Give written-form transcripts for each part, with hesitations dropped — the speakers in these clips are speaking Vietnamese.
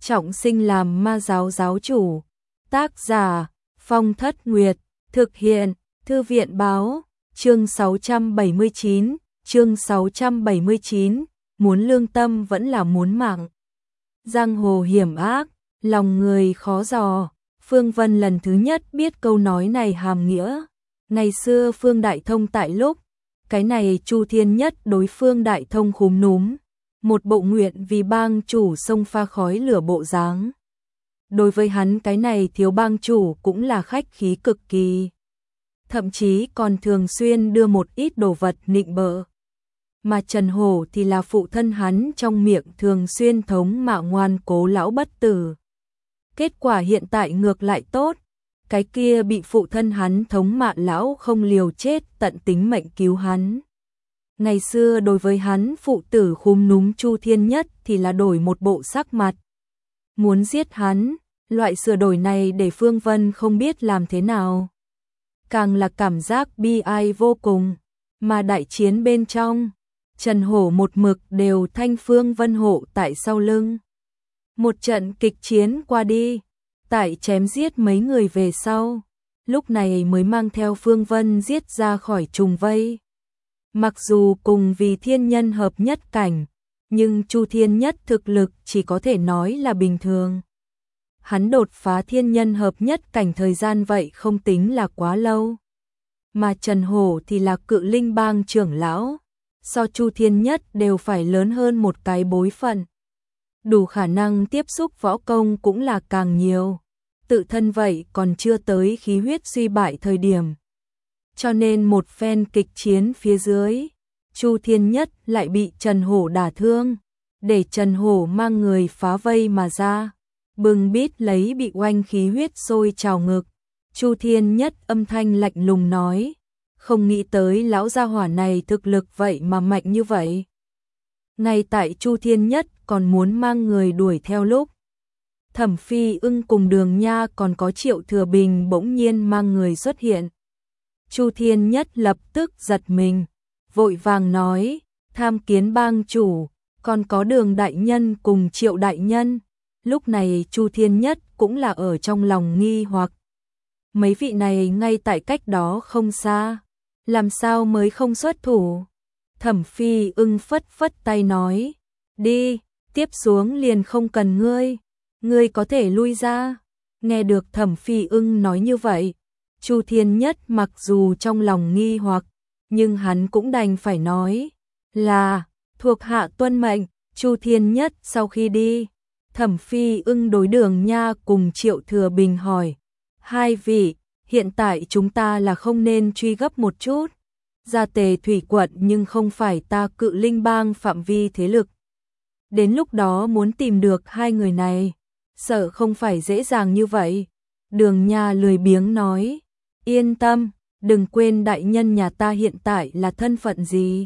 trọng sinh làm ma giáo giáo chủ. Tác giả Phong Thất Nguyệt, thực hiện Thư viện báo, chương 679, muốn lương tâm vẫn là muốn mạng. Giang hồ hiểm ác, lòng người khó dò, Phương Vân lần thứ nhất biết câu nói này hàm nghĩa. Ngày xưa Phương Đại Thông tại lúc, cái này Chu Thiên Nhất đối Phương Đại Thông khúm núm, một bộ nguyện vì bang chủ xông pha khói lửa bộ dáng. Đối với hắn cái này thiếu bang chủ cũng là khách khí cực kỳ. Thậm chí còn thường xuyên đưa một ít đồ vật nịnh bợ. Mà Trần Hổ thì là phụ thân hắn trong miệng thường xuyên thống mạo ngoan cố lão bất tử. Kết quả hiện tại ngược lại tốt, cái kia bị phụ thân hắn thống mạ lão không liều chết tận tính mệnh cứu hắn. Ngày xưa đối với hắn phụ tử khúm núm Chu Thiên Nhất thì là đổi một bộ sắc mặt. Muốn giết hắn, loại sửa đổi này để Phương Vân không biết làm thế nào. Càng là cảm giác bi ai vô cùng, mà đại chiến bên trong, Trần Hổ một mực đều thanh Phương Vân hộ tại sau lưng. Một trận kịch chiến qua đi, tại chém giết mấy người về sau, lúc này mới mang theo Phương Vân giết ra khỏi trùng vây. Mặc dù cùng vì thiên nhân hợp nhất cảnh, nhưng Chu Thiên Nhất thực lực chỉ có thể nói là bình thường. Hắn đột phá thiên nhân hợp nhất cảnh thời gian vậy không tính là quá lâu. Mà Trần Hổ thì là cự linh bang trưởng lão, so Chu Thiên Nhất đều phải lớn hơn một cái bối phận. Đủ khả năng tiếp xúc võ công cũng là càng nhiều. Tự thân vậy còn chưa tới khí huyết suy bại thời điểm. Cho nên một phen kịch chiến phía dưới, Chu Thiên Nhất lại bị Trần Hổ đả thương, để Trần Hổ mang người phá vây mà ra, bừng bít lấy bị oanh khí huyết sôi trào ngực. Chu Thiên Nhất âm thanh lạnh lùng nói, không nghĩ tới lão gia hỏa này thực lực vậy mà mạnh như vậy. Ngay tại Chu Thiên Nhất còn muốn mang người đuổi theo lúc, Thẩm Phi Ưng cùng Đường Nha còn có Triệu Thừa Bình bỗng nhiên mang người xuất hiện. Chu Thiên Nhất lập tức giật mình, vội vàng nói, tham kiến bang chủ, còn có Đường đại nhân cùng Triệu đại nhân. Lúc này Chu Thiên Nhất cũng là ở trong lòng nghi hoặc. Mấy vị này ngay tại cách đó không xa, làm sao mới không xuất thủ? Thẩm Phi Ưng phất phất tay nói, đi, tiếp xuống liền không cần ngươi có thể lui ra. Nghe được Thẩm Phi Ưng nói như vậy, Chu Thiên Nhất mặc dù trong lòng nghi hoặc, nhưng hắn cũng đành phải nói là thuộc hạ tuân mệnh. Chu Thiên Nhất sau khi đi, Thẩm Phi Ưng đối Đường Nha cùng Triệu Thừa Bình hỏi, hai vị, hiện tại chúng ta là không nên truy gấp một chút. Ra Tề Thủy quận nhưng không phải ta cự linh bang phạm vi thế lực. Đến lúc đó muốn tìm được hai người này, sợ không phải dễ dàng như vậy. Đường Nha lười biếng nói, yên tâm, đừng quên đại nhân nhà ta hiện tại là thân phận gì.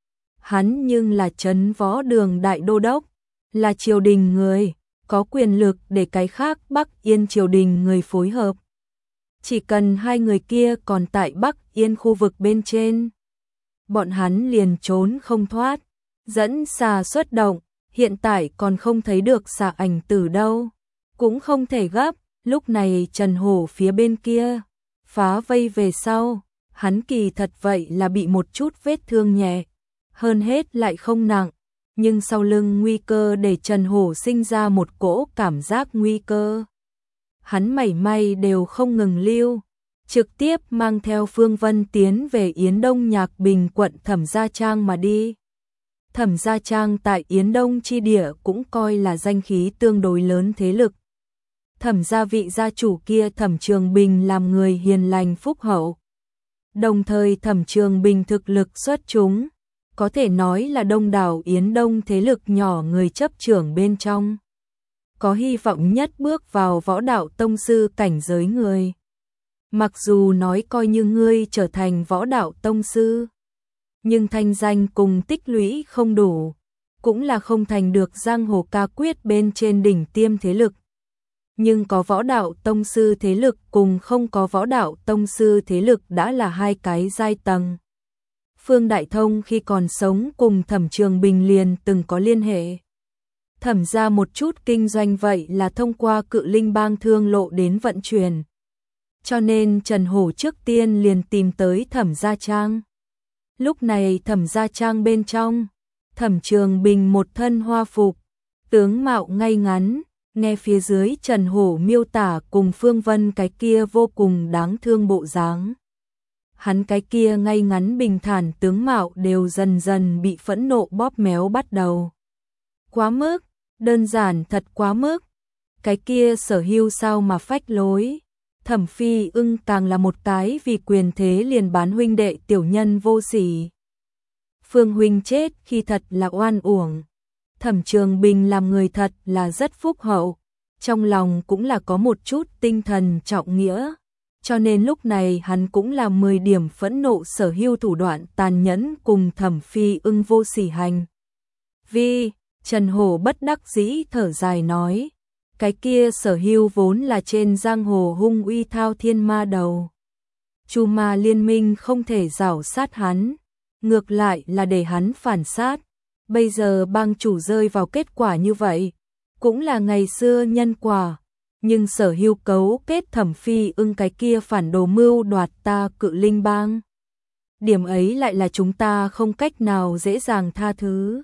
Hắn nhưng là trấn võ đường đại đô đốc, là triều đình người, có quyền lực để cái khác Bắc Yên triều đình người phối hợp. Chỉ cần hai người kia còn tại Bắc Yên khu vực bên trên, bọn hắn liền trốn không thoát. Dẫn xà xuất động, hiện tại còn không thấy được xà ảnh tử đâu, cũng không thể gấp. Lúc này Trần Hổ phía bên kia phá vây về sau, hắn kỳ thật vậy là bị một chút vết thương nhẹ, hơn hết lại không nặng, nhưng sau lưng nguy cơ để Trần Hổ sinh ra một cỗ cảm giác nguy cơ. Hắn mảy may đều không ngừng lưu, trực tiếp mang theo Phương Vân tiến về Yến Đông Nhạc Bình quận Thẩm Gia Trang mà đi. Thẩm Gia Trang tại Yến Đông chi địa cũng coi là danh khí tương đối lớn thế lực. Thẩm gia vị gia chủ kia Thẩm Trường Bình làm người hiền lành phúc hậu. Đồng thời Thẩm Trường Bình thực lực xuất chúng, có thể nói là đông đảo Yến Đông thế lực nhỏ người chấp trưởng bên trong. Có hy vọng nhất bước vào võ đạo tông sư cảnh giới người. Mặc dù nói coi như ngươi trở thành võ đạo tông sư, nhưng thanh danh cùng tích lũy không đủ, cũng là không thành được giang hồ ca quyết bên trên đỉnh tiêm thế lực. Nhưng có võ đạo tông sư thế lực cùng không có võ đạo tông sư thế lực đã là hai cái giai tầng. Phương Đại Thông khi còn sống cùng Thẩm Trường Bình liền từng có liên hệ. Thẩm ra một chút kinh doanh vậy là thông qua Cự Linh Bang thương lộ đến vận chuyển. Cho nên Trần Hổ trước tiên liền tìm tới Thẩm Gia Trang. Lúc này Thẩm Gia Trang bên trong, Thẩm Trường Bình một thân hoa phục, tướng mạo ngay ngắn, nghe phía dưới Trần Hổ miêu tả cùng Phương Vân cái kia vô cùng đáng thương bộ dáng. Hắn cái kia ngay ngắn bình thản tướng mạo đều dần dần bị phẫn nộ bóp méo bắt đầu. Quá mức, đơn giản thật quá mức. Cái kia Sở Hưu sao mà phách lối. Thẩm Phi Ưng càng là một cái vì quyền thế liền bán huynh đệ tiểu nhân vô sỉ. Phương huynh chết khi thật là oan uổng. Thẩm Trường Bình làm người thật là rất phúc hậu, trong lòng cũng là có một chút tinh thần trọng nghĩa, cho nên lúc này hắn cũng là 10 điểm phẫn nộ Sở Hưu thủ đoạn tàn nhẫn cùng Thẩm Phi Ưng vô sỉ hành. Vì Trần Hổ bất đắc dĩ thở dài nói, cái kia Sở Hưu vốn là trên giang hồ hung uy thao thiên ma đầu. Chu ma liên minh không thể giảo sát hắn, ngược lại là để hắn phản sát. Bây giờ bang chủ rơi vào kết quả như vậy, cũng là ngày xưa nhân quả. Nhưng Sở Hưu cấu kết Thẩm Phi Ưng cái kia phản đồ mưu đoạt ta Cự Linh Bang. Điểm ấy lại là chúng ta không cách nào dễ dàng tha thứ.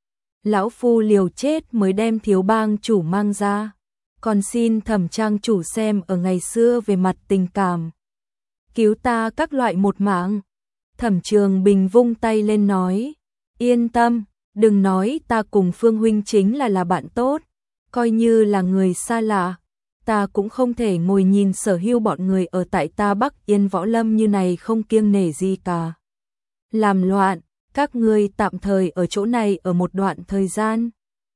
Lão phu liều chết mới đem thiếu bang chủ mang ra. Còn xin Thẩm trang chủ xem ở ngày xưa về mặt tình cảm. Cứu ta các loại một mạng. Thẩm Trường Bình vung tay lên nói, yên tâm, đừng nói ta cùng Phương huynh chính là bạn tốt, coi như là người xa lạ, ta cũng không thể ngồi nhìn Sở Hưu bọn người ở tại ta Bắc Yên Võ Lâm như này không kiêng nể gì cả. Làm loạn, các ngươi tạm thời ở chỗ này ở một đoạn thời gian.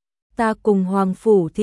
Ta cùng Hoàng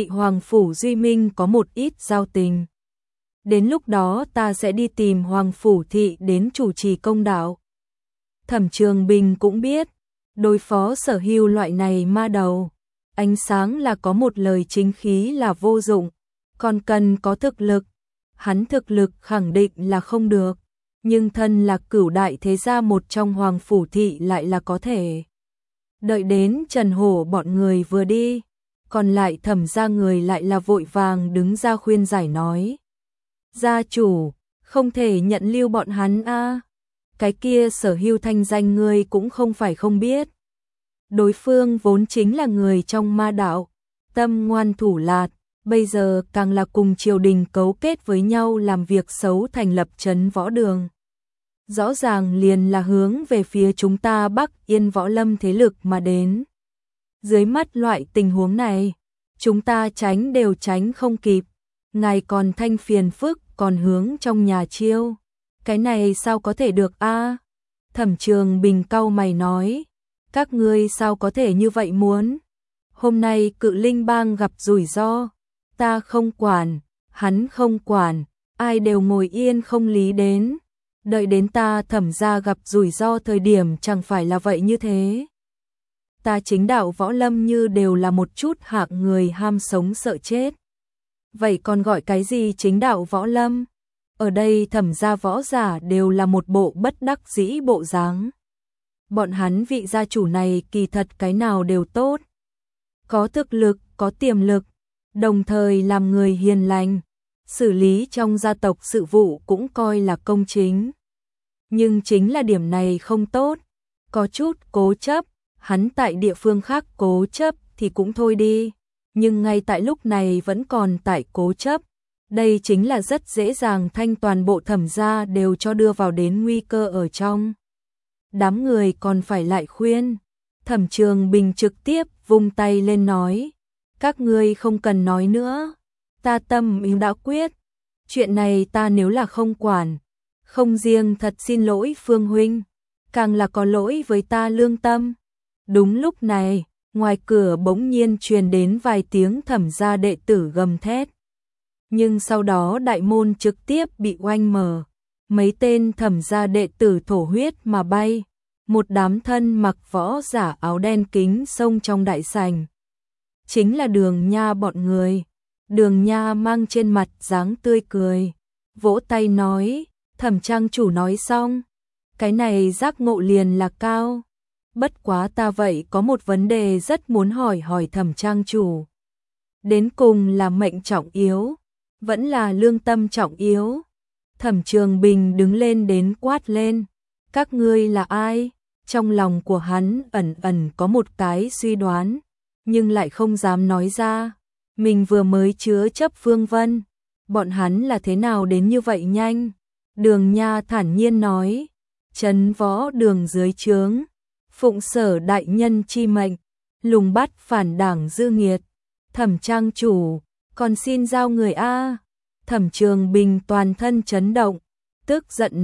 Phủ Duy Minh có một ít giao tình. Đến lúc đó ta sẽ đi tìm Hoàng Phủ Thị đến chủ trì công đạo. Thẩm Trường Bình cũng biết, đối phó Sở Hưu loại này ma đầu, ánh sáng là có một lời chính khí là vô dụng, còn cần có thực lực. Hắn thực lực khẳng định là không được, nhưng thân là cửu đại thế gia một trong Hoàng Phủ Thị lại là có thể. Đợi đến Trần Hổ bọn người vừa đi, còn lại Thẩm gia người lại là vội vàng đứng ra khuyên giải nói. Gia chủ, không thể nhận lưu bọn hắn a. Cái kia Sở Hưu thanh danh ngươi cũng không phải không biết. Đối phương vốn chính là người trong ma đạo, tâm ngoan thủ lạt, bây giờ càng là cùng triều đình cấu kết với nhau làm việc xấu thành lập trấn võ đường. Rõ ràng liền là hướng về phía chúng ta Bắc Yên Võ Lâm thế lực mà đến. Dưới mắt loại tình huống này, chúng ta tránh đều tránh không kịp, ngài còn thanh phiền phức còn hướng trong nhà chiêu. Cái này sao có thể được a? Thẩm Trường Bình cau mày nói, các ngươi sao có thể như vậy muốn? Hôm nay Cự Linh Bang gặp rủi ro, ta không quản, hắn không quản, ai đều ngồi yên không lý đến. Đợi đến ta Thẩm gia gặp rủi ro thời điểm chẳng phải là vậy như thế. Ta chính đạo võ lâm như đều là một chút hạng người ham sống sợ chết. Vậy còn gọi cái gì chính đạo võ lâm? Ở đây Thẩm gia võ giả đều là một bộ bất đắc dĩ bộ dáng. Bọn hắn vị gia chủ này kỳ thật cái nào đều tốt. Có thực lực, có tiềm lực, đồng thời làm người hiền lành, xử lý trong gia tộc sự vụ cũng coi là công chính. Nhưng chính là điểm này không tốt, có chút cố chấp, hắn tại địa phương khác cố chấp thì cũng thôi đi, nhưng ngay tại lúc này vẫn còn tại cố chấp. Đây chính là rất dễ dàng thanh toàn bộ Thẩm gia đều cho đưa vào đến nguy cơ ở trong. Đám người còn phải lại khuyên. Thẩm Trường Bình trực tiếp vung tay lên nói, các ngươi không cần nói nữa, ta tâm ý đã quyết, chuyện này ta nếu là không quản, không riêng thật xin lỗi Phương huynh, càng là có lỗi với ta lương tâm. Đúng lúc này, ngoài cửa bỗng nhiên truyền đến vài tiếng Thẩm gia đệ tử gầm thét. Nhưng sau đó đại môn trực tiếp bị oanh mở, mấy tên Thẩm gia đệ tử thổ huyết mà bay, một đám thân mặc võ giả áo đen kính xông trong đại sảnh. Chính là Đường Nha bọn người. Đường Nha mang trên mặt dáng tươi cười, vỗ tay nói, Thẩm trang chủ nói xong, cái này giác ngộ liền là cao. Bất quá ta vậy có một vấn đề rất muốn hỏi Thẩm trang chủ. Đến cùng là mệnh trọng yếu, vẫn là lương tâm trọng yếu. Thẩm Trường Bình đứng lên đến quát lên, các ngươi là ai? Trong lòng của hắn ẩn ẩn có một cái suy đoán, nhưng lại không dám nói ra. Mình vừa mới chứa chấp Phương Vân, bọn hắn là thế nào đến như vậy nhanh? Đường Nha thản nhiên nói, trấn võ đường dưới trướng, phụng Sở đại nhân chi mệnh, lùng bắt phản đảng dư nghiệt. Thẩm trang chủ, còn xin giao người a. Thẩm Trường Bình toàn thân chấn động, tức giận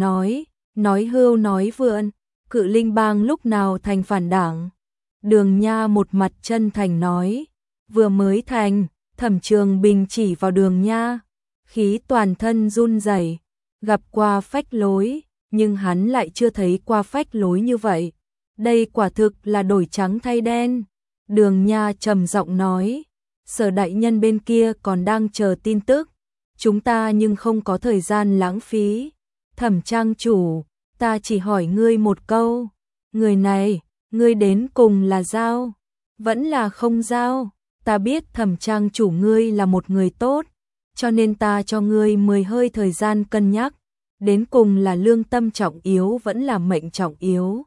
nói hưu nói vượn, Cự Linh Bang lúc nào thành phản đảng? Đường Nha một mặt chân thành nói, vừa mới thành. Thẩm Trường Bình chỉ vào Đường Nha, khí toàn thân run rẩy, gặp qua phách lối, nhưng hắn lại chưa thấy qua phách lối như vậy. Đây quả thực là đổi trắng thay đen. Đường Nha trầm giọng nói, Sở đại nhân bên kia còn đang chờ tin tức, chúng ta nhưng không có thời gian lãng phí. Thẩm trang chủ, ta chỉ hỏi ngươi một câu, người này, ngươi đến cùng là giao, vẫn là không giao? Ta biết Thẩm trang chủ ngươi là một người tốt, cho nên ta cho ngươi 10 hơi thời gian cân nhắc, đến cùng là lương tâm trọng yếu vẫn là mệnh trọng yếu.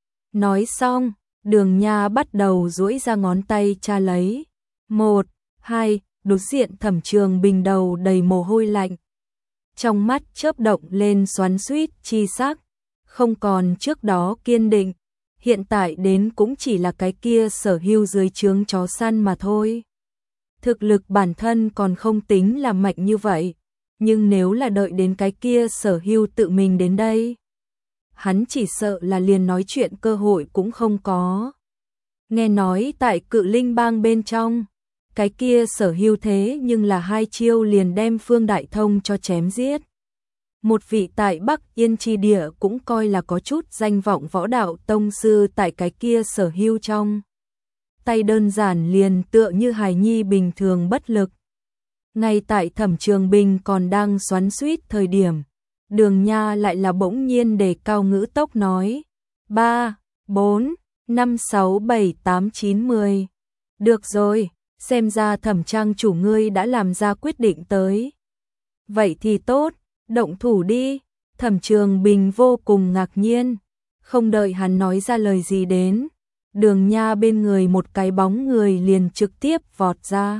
Nói xong, Đường Nha bắt đầu duỗi ra ngón tay tra lấy. 1, 2, đối diện Thẩm Trường Bình đầu đầy mồ hôi lạnh. Trong mắt chớp động lên xoắn xuýt chi sắc, không còn trước đó kiên định, hiện tại đến cũng chỉ là cái kia Sở hưu dưới trướng chó săn mà thôi. Thực lực bản thân còn không tính là mạnh như vậy, nhưng nếu là đợi đến cái kia Sở hưu tự mình đến đây, hắn chỉ sợ là liền nói chuyện cơ hội cũng không có. Nghe nói tại Cự Linh Bang bên trong, cái kia Sở hưu thế nhưng là 2 chiêu liền đem Phương Đại Thông cho chém giết. Một vị tại Bắc Yên Chi Địa cũng coi là có chút danh vọng võ đạo tông sư tại cái kia Sở hưu trong tay đơn giản liền tựa như hài nhi bình thường bất lực. Ngay tại Thẩm Trường Bình còn đang xoắn xuýt thời điểm, Đường Nha lại là bỗng nhiên đề cao ngữ tốc nói, 3, 4, 5, 6, 7, 8, 9, 10. Được rồi, xem ra Thẩm trang chủ ngươi đã làm ra quyết định tới. Vậy thì tốt, động thủ đi. Thẩm Trường Bình vô cùng ngạc nhiên, không đợi hắn nói ra lời gì đến, Đường Nha bên người một cái bóng người liền trực tiếp vọt ra,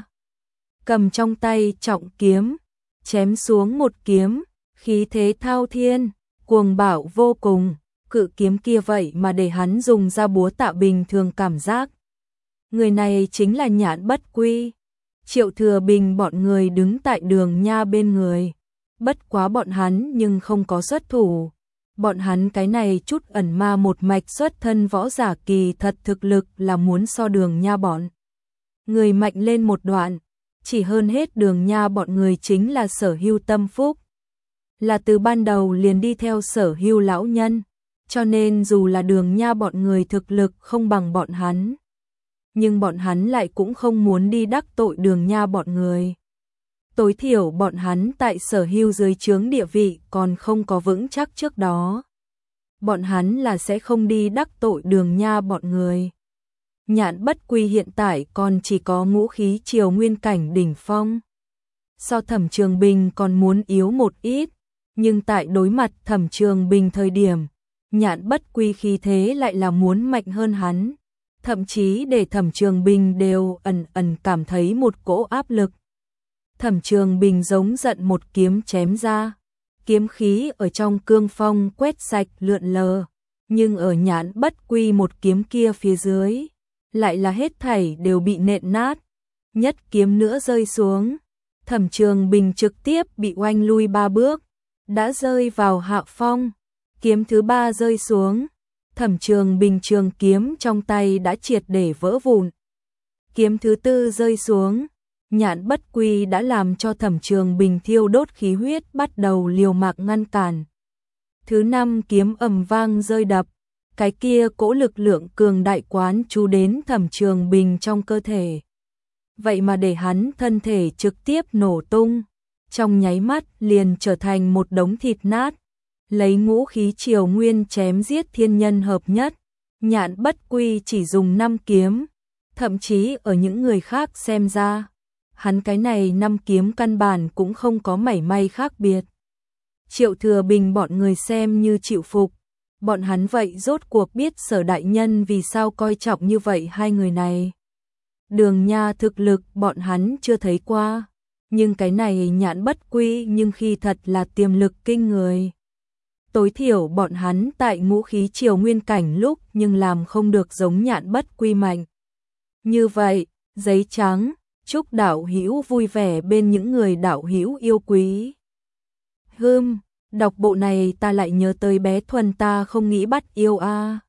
cầm trong tay trọng kiếm, chém xuống một kiếm, khí thế thao thiên, cuồng bạo vô cùng. Cự kiếm kia vậy mà để hắn dùng ra búa tạ bình thường cảm giác. Người này chính là Nhạn Bất Quy. Triệu Thừa Bình bọn người đứng tại Đường Nha bên người, bất quá bọn hắn nhưng không có xuất thủ. Bọn hắn cái này chút ẩn ma một mạch xuất thân võ giả kỳ thật thực lực là muốn so Đường Nha bọn người mạnh lên một đoạn, chỉ hơn hết Đường Nha bọn người chính là Sở hưu tâm phúc, là từ ban đầu liền đi theo Sở hưu lão nhân, cho nên dù là Đường Nha bọn người thực lực không bằng bọn hắn, nhưng bọn hắn lại cũng không muốn đi đắc tội Đường Nha bọn người. Tối thiểu bọn hắn tại Sở hưu dưới trướng địa vị còn không có vững chắc trước đó, bọn hắn là sẽ không đi đắc tội Đường Nha bọn người. Nhạn Bất Quy hiện tại còn chỉ có ngũ khí triều nguyên cảnh đỉnh phong, so Thẩm Trường Bình còn muốn yếu một ít, nhưng tại đối mặt Thẩm Trường Bình thời điểm, Nhạn Bất Quy khí thế lại là muốn mạnh hơn hắn, thậm chí để Thẩm Trường Bình đều ẩn ẩn cảm thấy một cỗ áp lực. Thẩm Trường Bình giống giận một kiếm chém ra, kiếm khí ở trong cương phong quét sạch lượn lờ, nhưng ở Nhạn Bất Quy một kiếm kia phía dưới, lại là hết thảy đều bị nện nát. Nhất kiếm nữa rơi xuống, Thẩm Trường Bình trực tiếp bị oanh lui 3 bước, đã rơi vào hạ phong. Kiếm thứ 3 rơi xuống, Thẩm Trường Bình trường kiếm trong tay đã triệt để vỡ vụn. Kiếm thứ 4 rơi xuống, Nhạn Bất Quy đã làm cho Thẩm Trường Bình thiêu đốt khí huyết bắt đầu liều mạng ngăn cản. Thứ 5 kiếm ầm vang rơi đập, cái kia cỗ lực lượng cường đại quán chú đến Thẩm Trường Bình trong cơ thể. Vậy mà để hắn thân thể trực tiếp nổ tung, trong nháy mắt liền trở thành một đống thịt nát. Lấy ngũ khí triều nguyên chém giết thiên nhân hợp nhất, Nhạn Bất Quy chỉ dùng 5 kiếm, thậm chí ở những người khác xem ra, hắn cái này 5 kiếm căn bản cũng không có mảy may khác biệt. Triệu Thừa Bình bọn người xem như chịu phục, bọn hắn vậy rốt cuộc biết Sở đại nhân vì sao coi trọng như vậy hai người này. Đường Nha thực lực bọn hắn chưa thấy qua, nhưng cái này Nhạn Bất Quy nhưng khi thật là tiềm lực kinh người. Tối thiểu bọn hắn tại ngũ khí triều nguyên cảnh lúc nhưng làm không được giống Nhạn Bất Quy mạnh. Như vậy, giấy trắng, chúc đạo hữu vui vẻ bên những người đạo hữu yêu quý. Đọc bộ này ta lại nhớ tới bé Thuần ta không nghĩ bắt yêu a.